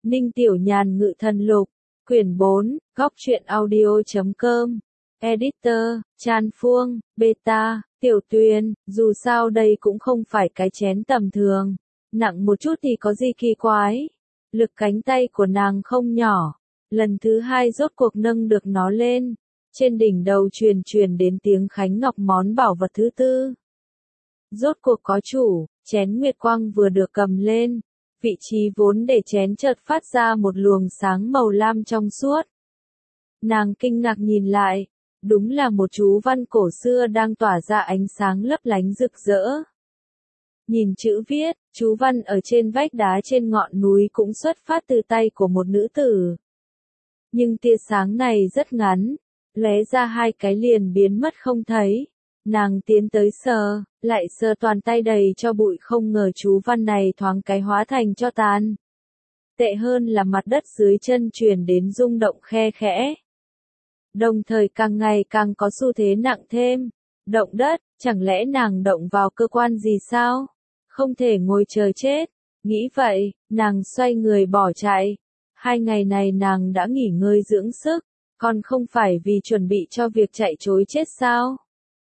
Ninh Tiểu Nhàn Ngự Thần Lục, quyển 4, góc truyện audio.com, editor, Chan Phuông, beta, Tiểu Tuyền, dù sao đây cũng không phải cái chén tầm thường, nặng một chút thì có gì kỳ quái. Lực cánh tay của nàng không nhỏ, lần thứ hai rốt cuộc nâng được nó lên, trên đỉnh đầu truyền đến tiếng Khánh Ngọc món bảo vật thứ tư. Rốt cuộc có chủ, chén nguyệt quang vừa được cầm lên, vị trí vốn để chén chợt phát ra một luồng sáng màu lam trong suốt. Nàng kinh ngạc nhìn lại, đúng là một chú văn cổ xưa đang tỏa ra ánh sáng lấp lánh rực rỡ. Nhìn chữ viết, chú văn ở trên vách đá trên ngọn núi cũng xuất phát từ tay của một nữ tử. Nhưng tia sáng này rất ngắn, lóe ra hai cái liền biến mất không thấy. Nàng tiến tới sờ, lại sờ toàn tay đầy cho bụi, không ngờ chú văn này thoáng cái hóa thành tro tàn. Tệ hơn là mặt đất dưới chân truyền đến rung động khe khẽ. Đồng thời càng ngày càng có xu thế nặng thêm. Động đất, chẳng lẽ nàng động vào cơ quan gì sao? Không thể ngồi chờ chết. Nghĩ vậy, nàng xoay người bỏ chạy. 2 ngày này nàng đã nghỉ ngơi dưỡng sức, còn không phải vì chuẩn bị cho việc chạy trối chết sao?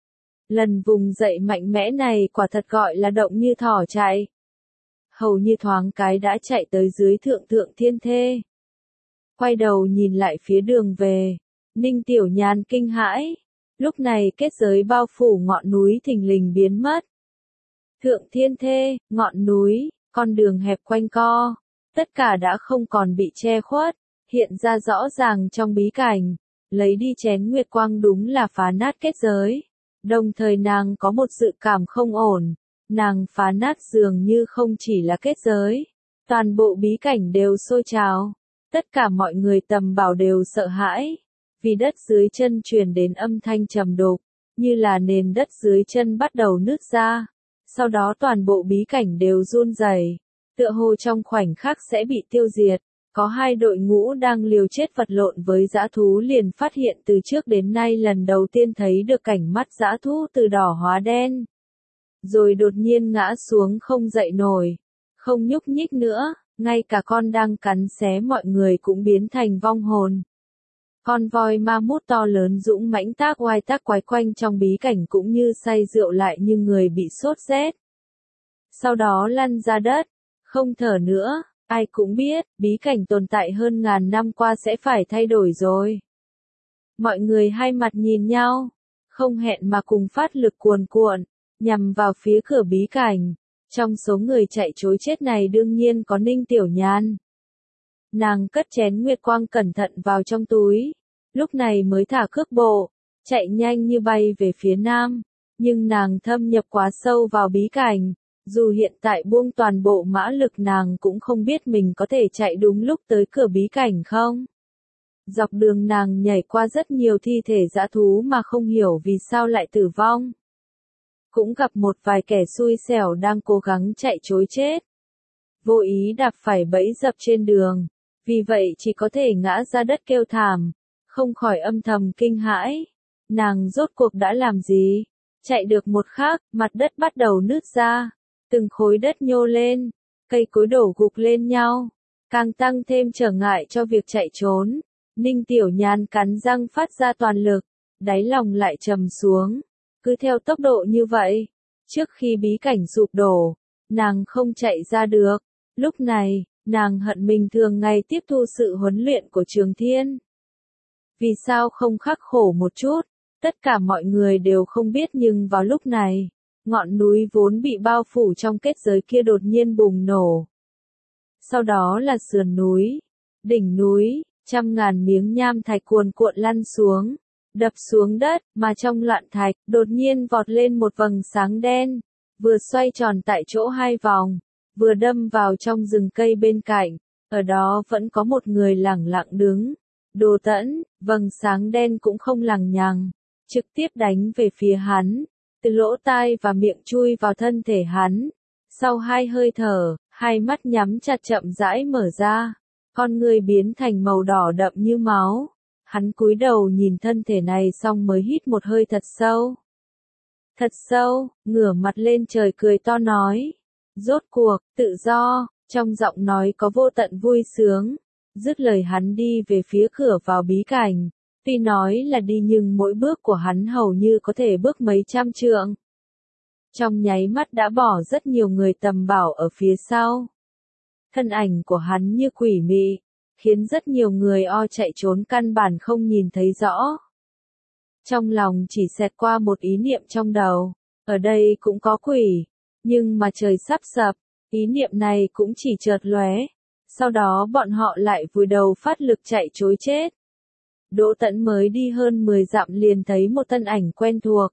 Lần vùng dậy mạnh mẽ này quả thật gọi là động như thỏ chạy. Hầu như thoáng cái đã chạy tới dưới thượng thiên thê. Quay đầu nhìn lại phía đường về, Ninh Tiểu Nhàn kinh hãi. Lúc này kết giới bao phủ ngọn núi thình lình biến mất. Thượng thiên thê, ngọn núi, con đường hẹp quanh co, tất cả đã không còn bị che khuất, hiện ra rõ ràng trong bí cảnh. Lấy đi chén nguyệt quang đúng là phá nát kết giới. Đồng thời nàng có một dự cảm không ổn, nàng phá nát dường như không chỉ là kết giới, toàn bộ bí cảnh đều sôi trào, tất cả mọi người tầm bảo đều sợ hãi, vì đất dưới chân truyền đến âm thanh trầm đục, như là nền đất dưới chân bắt đầu nứt ra, sau đó toàn bộ bí cảnh đều run rẩy, tựa hồ trong khoảnh khắc sẽ bị tiêu diệt. Có 2 đội ngũ đang liều chết vật lộn với dã thú liền phát hiện từ trước đến nay lần đầu tiên thấy được cảnh mắt dã thú từ đỏ hóa đen. Rồi đột nhiên ngã xuống không dậy nổi, không nhúc nhích nữa, ngay cả con đang cắn xé mọi người cũng biến thành vong hồn. Con voi ma mút to lớn dũng mãnh tác oai tác quái quanh trong bí cảnh cũng như say rượu lại như người bị sốt rét. Sau đó lăn ra đất, không thở nữa. Ai cũng biết, bí cảnh tồn tại hơn ngàn năm qua sẽ phải thay đổi rồi. Mọi người hai mặt nhìn nhau, không hẹn mà cùng phát lực cuồn cuộn, nhằm vào phía cửa bí cảnh. Trong số người chạy trối chết này đương nhiên có Ninh Tiểu Nhàn. Nàng cất chén nguyệt quang cẩn thận vào trong túi, lúc này mới thả cước bộ, chạy nhanh như bay về phía nam. Nhưng nàng thâm nhập quá sâu vào bí cảnh. Dù hiện tại buông toàn bộ mã lực nàng cũng không biết mình có thể chạy đúng lúc tới cửa bí cảnh không. Dọc đường nàng nhảy qua rất nhiều thi thể dã thú mà không hiểu vì sao lại tử vong. Cũng gặp một vài kẻ xui xẻo đang cố gắng chạy trối chết. Vô ý đạp phải bẫy dập trên đường, vì vậy chỉ có thể ngã ra đất kêu thảm, không khỏi âm thầm kinh hãi. Nàng rốt cuộc đã làm gì? Chạy được một khắc, mặt đất bắt đầu nứt ra. Từng khối đất nhô lên, cây cối đổ gục lên nhau, càng tăng thêm trở ngại cho việc chạy trốn. Ninh Tiểu Nhàn cắn răng phát ra toàn lực, đáy lòng lại trầm xuống. Cứ theo tốc độ như vậy, trước khi bí cảnh sụp đổ, nàng không chạy ra được. Lúc này, nàng hận mình thường ngày tiếp thu sự huấn luyện của Trường Thiên. Vì sao không khắc khổ một chút? Tất cả mọi người đều không biết nhưng vào lúc này, ngọn núi vốn bị bao phủ trong kết giới kia đột nhiên bùng nổ. Sau đó là sườn núi, đỉnh núi, trăm ngàn miếng nham thạch cuồn cuộn lăn xuống, đập xuống đất, mà trong loạn thạch, đột nhiên vọt lên một vầng sáng đen, vừa xoay tròn tại chỗ 2 vòng, vừa đâm vào trong rừng cây bên cạnh, ở đó vẫn có một người lẳng lặng đứng. Đồ Tẫn, vầng sáng đen cũng không lằng nhằng, trực tiếp đánh về phía hắn. Từ lỗ tai và miệng chui vào thân thể hắn. Sau 2 hơi thở, 2 mắt nhắm chặt chậm rãi mở ra. Con người biến thành màu đỏ đậm như máu. Hắn cúi đầu nhìn thân thể này xong mới hít một hơi thật sâu. Thật sâu, ngửa mặt lên trời cười to nói. Rốt cuộc, tự do, Trong giọng nói có vô tận vui sướng. Dứt lời hắn đi về phía cửa vào bí cảnh. Tuy nói là đi nhưng mỗi bước của hắn hầu như có thể bước mấy trăm trượng. Trong nháy mắt đã bỏ rất nhiều người tầm bảo ở phía sau. Thân ảnh của hắn như quỷ mị, khiến rất nhiều người chạy trốn căn bản không nhìn thấy rõ. Trong lòng chỉ xẹt qua một ý niệm trong đầu, ở đây cũng có quỷ, nhưng mà trời sắp sập, ý niệm này cũng chỉ chợt lóe, sau đó bọn họ lại vùi đầu phát lực chạy trối chết. Đỗ Tẫn mới đi hơn 10 dặm liền thấy một thân ảnh quen thuộc.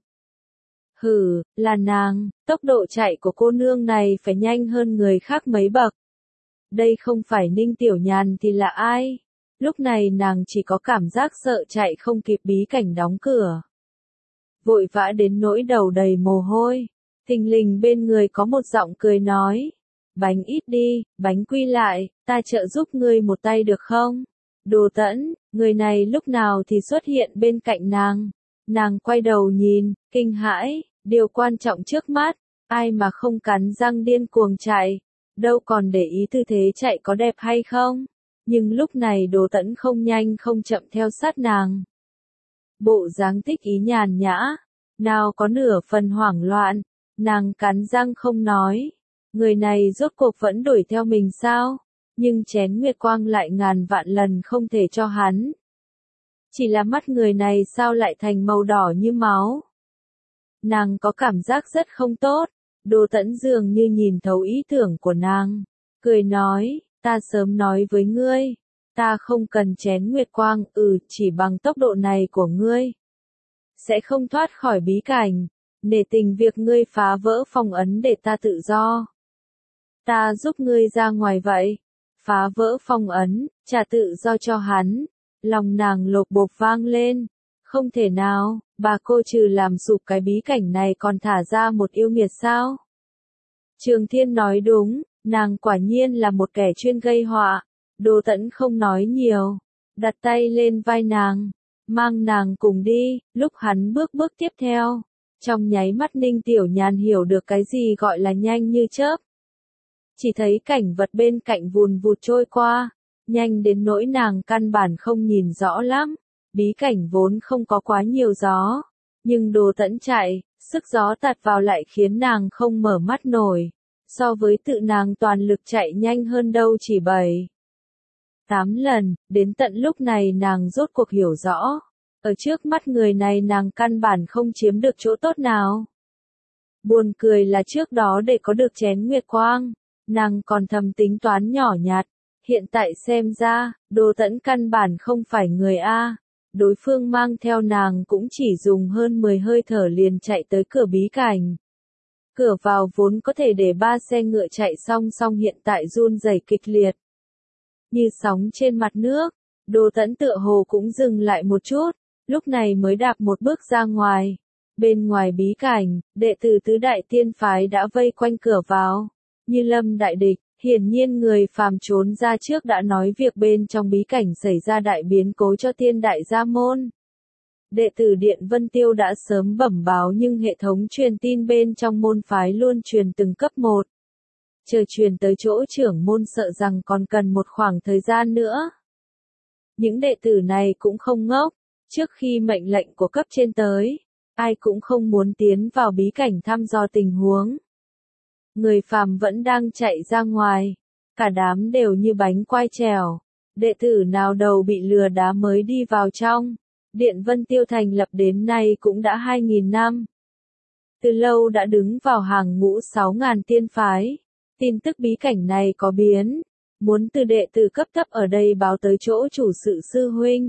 Hừ, là nàng, tốc độ chạy của cô nương này phải nhanh hơn người khác mấy bậc. Đây không phải Ninh Tiểu Nhàn thì là ai? Lúc này nàng chỉ có cảm giác sợ chạy không kịp bí cảnh đóng cửa. Vội vã đến nỗi đầu đầy mồ hôi. Thình lình bên người có một giọng cười nói. Bánh ít đi, bánh quy lại, ta trợ giúp ngươi một tay được không? Đồ Tẫn, người này lúc nào thì xuất hiện bên cạnh nàng. Nàng quay đầu nhìn, kinh hãi, điều quan trọng trước mắt, ai mà không cắn răng điên cuồng chạy, đâu còn để ý tư thế chạy có đẹp hay không. Nhưng lúc này Đồ Tẫn không nhanh không chậm theo sát nàng. Bộ dáng thích ý nhàn nhã, nào có nửa phần hoảng loạn, nàng cắn răng không nói. Người này rốt cuộc vẫn đuổi theo mình sao? Nhưng chén nguyệt quang lại ngàn vạn lần không thể cho hắn. Chỉ là mắt người này sao lại thành màu đỏ như máu? Nàng có cảm giác rất không tốt. Đồ Tẫn dường như nhìn thấu ý tưởng của nàng, cười nói, ta sớm nói với ngươi, ta không cần chén nguyệt quang, chỉ bằng tốc độ này của ngươi, sẽ không thoát khỏi bí cảnh, nể tình việc ngươi phá vỡ phong ấn để ta tự do. Ta giúp ngươi ra ngoài vậy, phá vỡ phong ấn, trả tự do cho hắn, lòng nàng lột bột vang lên, không thể nào, bà cô trừ làm sụp cái bí cảnh này còn thả ra một yêu nghiệt sao? Trường Thiên nói đúng, nàng quả nhiên là một kẻ chuyên gây họa. Đồ Tẫn không nói nhiều, đặt tay lên vai nàng, mang nàng cùng đi. Lúc hắn bước tiếp theo, trong nháy mắt Ninh Tiểu Nhàn hiểu được cái gì gọi là nhanh như chớp. Chỉ thấy cảnh vật bên cạnh vùn vụt trôi qua, nhanh đến nỗi nàng căn bản không nhìn rõ lắm. Bí cảnh vốn không có quá nhiều gió, nhưng Đồ Tẫn chạy, sức gió tạt vào lại khiến nàng không mở mắt nổi. So với tự nàng toàn lực chạy nhanh hơn đâu chỉ 7-8 lần, đến tận lúc này nàng rốt cuộc hiểu rõ. Ở trước mắt người này nàng căn bản không chiếm được chỗ tốt nào. Buồn cười là trước đó để có được chén nguyệt quang, nàng còn thầm tính toán nhỏ nhặt. Hiện tại xem ra, Đồ Tẫn căn bản không phải người A. Đối phương mang theo nàng cũng chỉ dùng hơn 10 hơi thở liền chạy tới cửa bí cảnh. Cửa vào vốn có thể để 3 xe ngựa chạy song song hiện tại run rẩy kịch liệt. Như sóng trên mặt nước, Đồ Tẫn tựa hồ cũng dừng lại một chút, lúc này mới đạp một bước ra ngoài. Bên ngoài bí cảnh, đệ tử tứ đại tiên phái đã vây quanh cửa vào. Như lâm đại địch, hiển nhiên người phàm trốn ra trước đã nói việc bên trong bí cảnh xảy ra đại biến cố cho tiên đại gia môn. Đệ tử Điện Vân Tiêu đã sớm bẩm báo nhưng hệ thống truyền tin bên trong môn phái luôn truyền từng cấp 1. Chờ truyền tới chỗ trưởng môn sợ rằng còn cần một khoảng thời gian nữa. Những đệ tử này cũng không ngốc, trước khi mệnh lệnh của cấp trên tới, ai cũng không muốn tiến vào bí cảnh thăm dò tình huống. Người phàm vẫn đang chạy ra ngoài, cả đám đều như bánh quai trèo, đệ tử nào đầu bị lừa đá mới đi vào trong. Điện Vân Tiêu thành lập đến nay cũng đã 2.000 năm. Từ lâu đã đứng vào hàng ngũ 6.000 tiên phái. Tin tức bí cảnh này có biến, muốn từ đệ tử cấp thấp ở đây báo tới chỗ chủ sự sư huynh.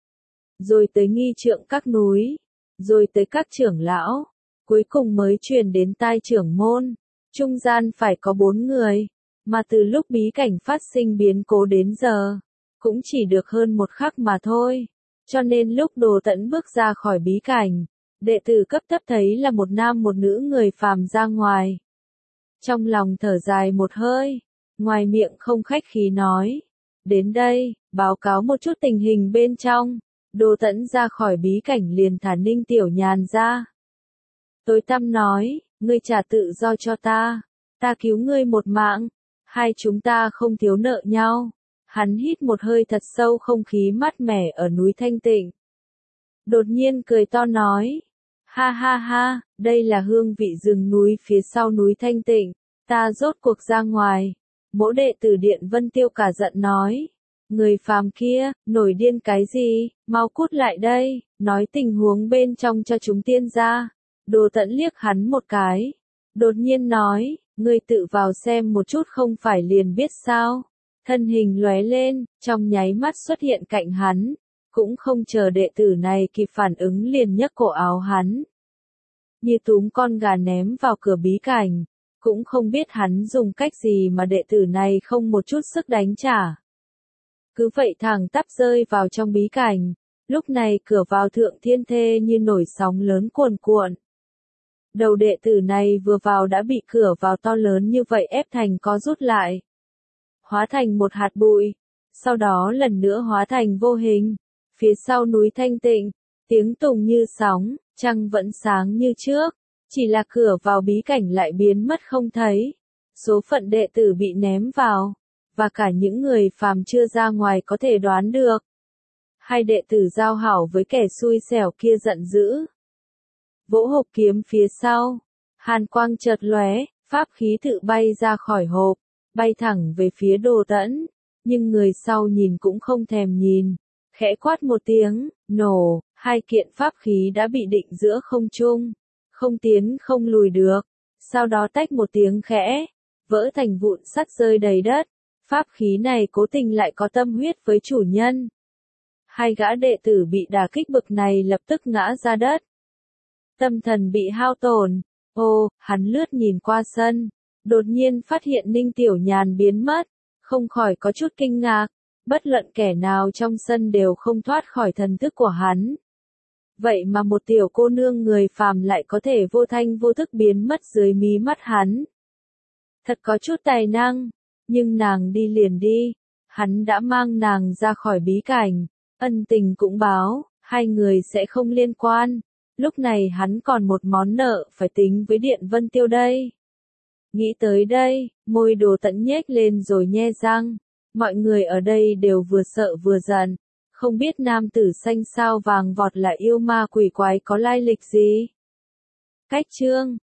Rồi tới nghi trượng các núi, rồi tới các trưởng lão, cuối cùng mới truyền đến tai trưởng môn. Trung gian phải có 4 người, mà từ lúc bí cảnh phát sinh biến cố đến giờ, cũng chỉ được hơn một khắc mà thôi. Cho nên lúc Đồ Tẫn bước ra khỏi bí cảnh, đệ tử cấp thấp thấy là một nam một nữ người phàm ra ngoài. Trong lòng thở dài một hơi, ngoài miệng không khách khí nói. Đến đây, báo cáo một chút tình hình bên trong. Đồ Tẫn ra khỏi bí cảnh liền thả Ninh Tiểu Nhàn ra. Tối tăm nói, ngươi trả tự do cho ta cứu ngươi một mạng. hai chúng ta không thiếu nợ nhau. Hắn hít một hơi thật sâu không khí mát mẻ ở núi Thanh Tịnh. Đột nhiên cười to nói, ha ha ha, đây là hương vị rừng núi phía sau núi Thanh Tịnh, ta rốt cuộc ra ngoài. Mỗ đệ tử Điện Vân Tiêu cả giận nói, người phàm kia, nổi điên cái gì, mau cút lại đây, nói tình huống bên trong cho chúng tiên gia. Đồ Tẫn liếc hắn một cái, đột nhiên nói, ngươi tự vào xem một chút không phải liền biết sao. Thân hình lóe lên, trong nháy mắt xuất hiện cạnh hắn, cũng không chờ đệ tử này kịp phản ứng liền nhấc cổ áo hắn. Như túm con gà ném vào cửa bí cảnh, cũng không biết hắn dùng cách gì mà đệ tử này không một chút sức đánh trả. Cứ vậy thẳng tắp rơi vào trong bí cảnh, lúc này cửa vào Thượng Thiên Thê như nổi sóng lớn cuồn cuộn. Đầu đệ tử này vừa vào đã bị cửa vào to lớn như vậy ép thành co rút lại. Hóa thành một hạt bụi, sau đó lần nữa hóa thành vô hình. Phía sau núi Thanh Tịnh, tiếng tùng như sóng, trăng vẫn sáng như trước, chỉ là cửa vào bí cảnh lại biến mất không thấy. Số phận đệ tử bị ném vào, và cả những người phàm chưa ra ngoài có thể đoán được. Hai đệ tử giao hảo với kẻ xui xẻo kia giận dữ. Vỗ hộp kiếm phía sau, hàn quang chợt lóe, pháp khí tự bay ra khỏi hộp, bay thẳng về phía Đồ Tẫn, nhưng người sau nhìn cũng không thèm nhìn, khẽ quát một tiếng, nổ, hai kiện pháp khí đã bị định giữa không trung, không tiến không lùi được, sau đó tách một tiếng khẽ, vỡ thành vụn sắt rơi đầy đất, pháp khí này cố tình lại có tâm huyết với chủ nhân. Hai gã đệ tử bị đả kích bực này lập tức ngã ra đất. Tâm thần bị hao tổn, hắn lướt nhìn qua sân, đột nhiên phát hiện Ninh Tiểu Nhàn biến mất, không khỏi có chút kinh ngạc, bất luận kẻ nào trong sân đều không thoát khỏi thần thức của hắn. Vậy mà một tiểu cô nương người phàm lại có thể vô thanh vô thức biến mất dưới mí mắt hắn. Thật có chút tài năng, nhưng nàng đi liền đi, hắn đã mang nàng ra khỏi bí cảnh, ân tình cũng báo, hai người sẽ không liên quan. Lúc này hắn còn một món nợ phải tính với Điện Vân Tiêu đây. Nghĩ tới đây, môi Đồ Tẫn nhếch lên rồi nhe răng. Mọi người ở đây đều vừa sợ vừa giận. Không biết nam tử xanh sao vàng vọt là yêu ma quỷ quái có lai lịch gì. Cách chương